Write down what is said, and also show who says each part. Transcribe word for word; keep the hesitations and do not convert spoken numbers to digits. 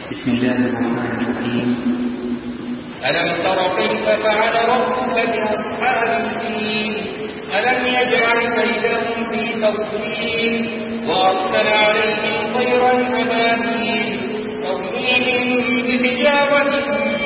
Speaker 1: بسم الله الرحمن الرحيم.
Speaker 2: ألم تر كيف فعل ربك بأصحاب الفيل ألم يجعل كيدهم في تضليل وأرسل عليهم طيرا أبابيل ترميهم بحجارة